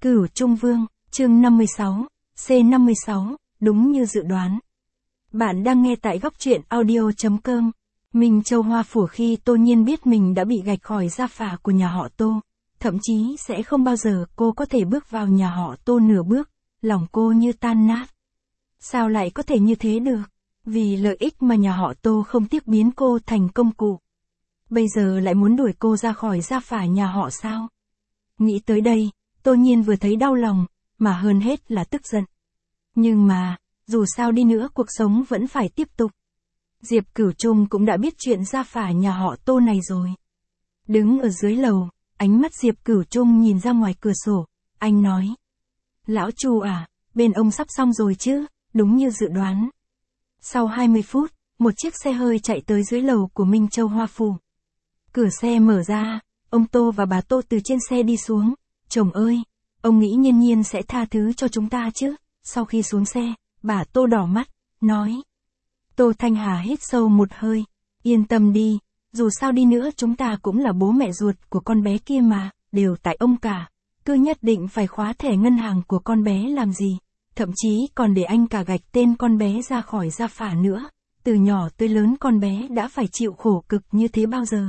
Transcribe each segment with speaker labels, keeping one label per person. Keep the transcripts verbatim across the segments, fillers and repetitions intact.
Speaker 1: Cửu Trung Vương, chương năm mươi sáu, C năm mươi sáu, đúng như dự đoán. Bạn đang nghe tại góc truyện audio chấm com. Minh Châu Hoa Phủ khi Tô Nhiên biết mình đã bị gạch khỏi gia phả của nhà họ Tô, thậm chí sẽ không bao giờ cô có thể bước vào nhà họ Tô nửa bước, lòng cô như tan nát. Sao lại có thể như thế được? Vì lợi ích mà nhà họ Tô không tiếc biến cô thành công cụ. Bây giờ lại muốn đuổi cô ra khỏi gia phả nhà họ sao? Nghĩ tới đây, Tô Nhiên vừa thấy đau lòng, mà hơn hết là tức giận. Nhưng mà, dù sao đi nữa cuộc sống vẫn phải tiếp tục. Diệp Cửu Trung cũng đã biết chuyện gia phả nhà họ Tô này rồi. Đứng ở dưới lầu, ánh mắt Diệp Cửu Trung nhìn ra ngoài cửa sổ, anh nói. Lão Chu à, bên ông sắp xong rồi chứ, đúng như dự đoán. Sau hai mươi phút, một chiếc xe hơi chạy tới dưới lầu của Minh Châu Hoa Phủ. Cửa xe mở ra, ông Tô và bà Tô từ trên xe đi xuống. Chồng ơi, ông nghĩ Nhiên Nhiên sẽ tha thứ cho chúng ta chứ? Sau khi xuống xe, bà Tô đỏ mắt, nói. Tô Thanh Hà hít sâu một hơi, yên tâm đi, dù sao đi nữa chúng ta cũng là bố mẹ ruột của con bé kia mà, đều tại ông cả. Cứ nhất định phải khóa thẻ ngân hàng của con bé làm gì, thậm chí còn để anh cả gạch tên con bé ra khỏi gia phả nữa. Từ nhỏ tới lớn con bé đã phải chịu khổ cực như thế bao giờ?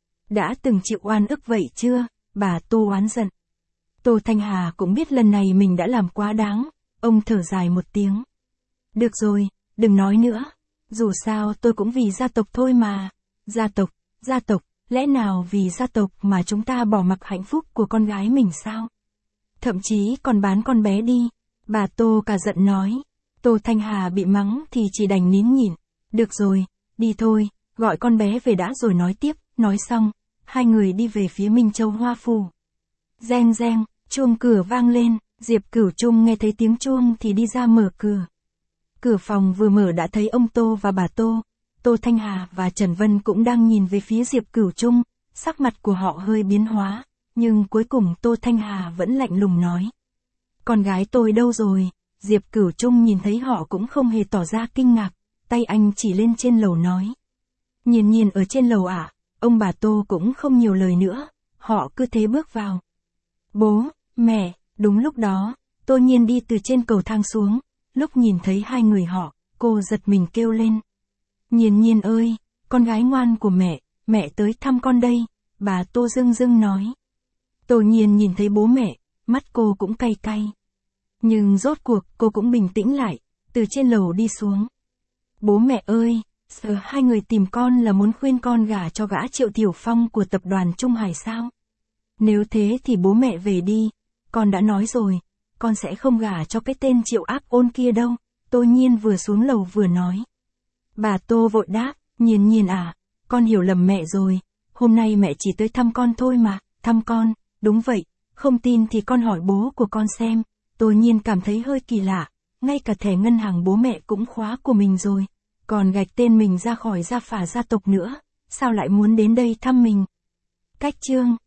Speaker 1: Đã từng chịu oan ức vậy chưa? Bà Tô oán giận. Tô Thanh Hà cũng biết lần này mình đã làm quá đáng, ông thở dài một tiếng. Được rồi, đừng nói nữa, dù sao tôi cũng vì gia tộc thôi mà. Gia tộc, gia tộc, lẽ nào vì gia tộc mà chúng ta bỏ mặc hạnh phúc của con gái mình sao? Thậm chí còn bán con bé đi, bà Tô cả giận nói. Tô Thanh Hà bị mắng thì chỉ đành nín nhịn. Được rồi, đi thôi, gọi con bé về đã rồi nói tiếp. Nói xong, hai người đi về phía Minh Châu Hoa Phủ. Reng reng, chuông cửa vang lên, Diệp Cửu Trung nghe thấy tiếng chuông thì đi ra mở cửa. Cửa phòng vừa mở đã thấy ông Tô và bà Tô. Tô Thanh Hà và Trần Vân cũng đang nhìn về phía Diệp Cửu Trung, sắc mặt của họ hơi biến hóa, nhưng cuối cùng Tô Thanh Hà vẫn lạnh lùng nói. Con gái tôi đâu rồi? Diệp Cửu Trung nhìn thấy họ cũng không hề tỏ ra kinh ngạc, tay anh chỉ lên trên lầu nói. Nhiên Nhiên ở trên lầu ạ. À? Ông bà Tô cũng không nhiều lời nữa, họ cứ thế bước vào. Bố, mẹ, đúng lúc đó, Tô Nhiên đi từ trên cầu thang xuống, lúc nhìn thấy hai người họ, cô giật mình kêu lên. Nhiên Nhiên ơi, con gái ngoan của mẹ, mẹ tới thăm con đây, bà Tô dưng dưng nói. Tô Nhiên nhìn thấy bố mẹ, mắt cô cũng cay cay. Nhưng rốt cuộc cô cũng bình tĩnh lại, từ trên lầu đi xuống. Bố mẹ ơi! Sợ hai người tìm con là muốn khuyên con gả cho gã Triệu Tiểu Phong của tập đoàn Trung Hải sao? Nếu thế thì bố mẹ về đi, con đã nói rồi, con sẽ không gả cho cái tên Triệu Ác Ôn kia đâu. Tô Nhiên vừa xuống lầu vừa nói. Bà Tô vội đáp, Nhiên Nhiên à, con hiểu lầm mẹ rồi, hôm nay mẹ chỉ tới thăm con thôi mà. Thăm con? Đúng vậy, không tin thì con hỏi bố của con xem. Tô Nhiên cảm thấy hơi kỳ lạ, ngay cả thẻ ngân hàng bố mẹ cũng khóa của mình rồi. Còn gạch tên mình ra khỏi gia phả gia tộc nữa, sao lại muốn đến đây thăm mình? Cách chương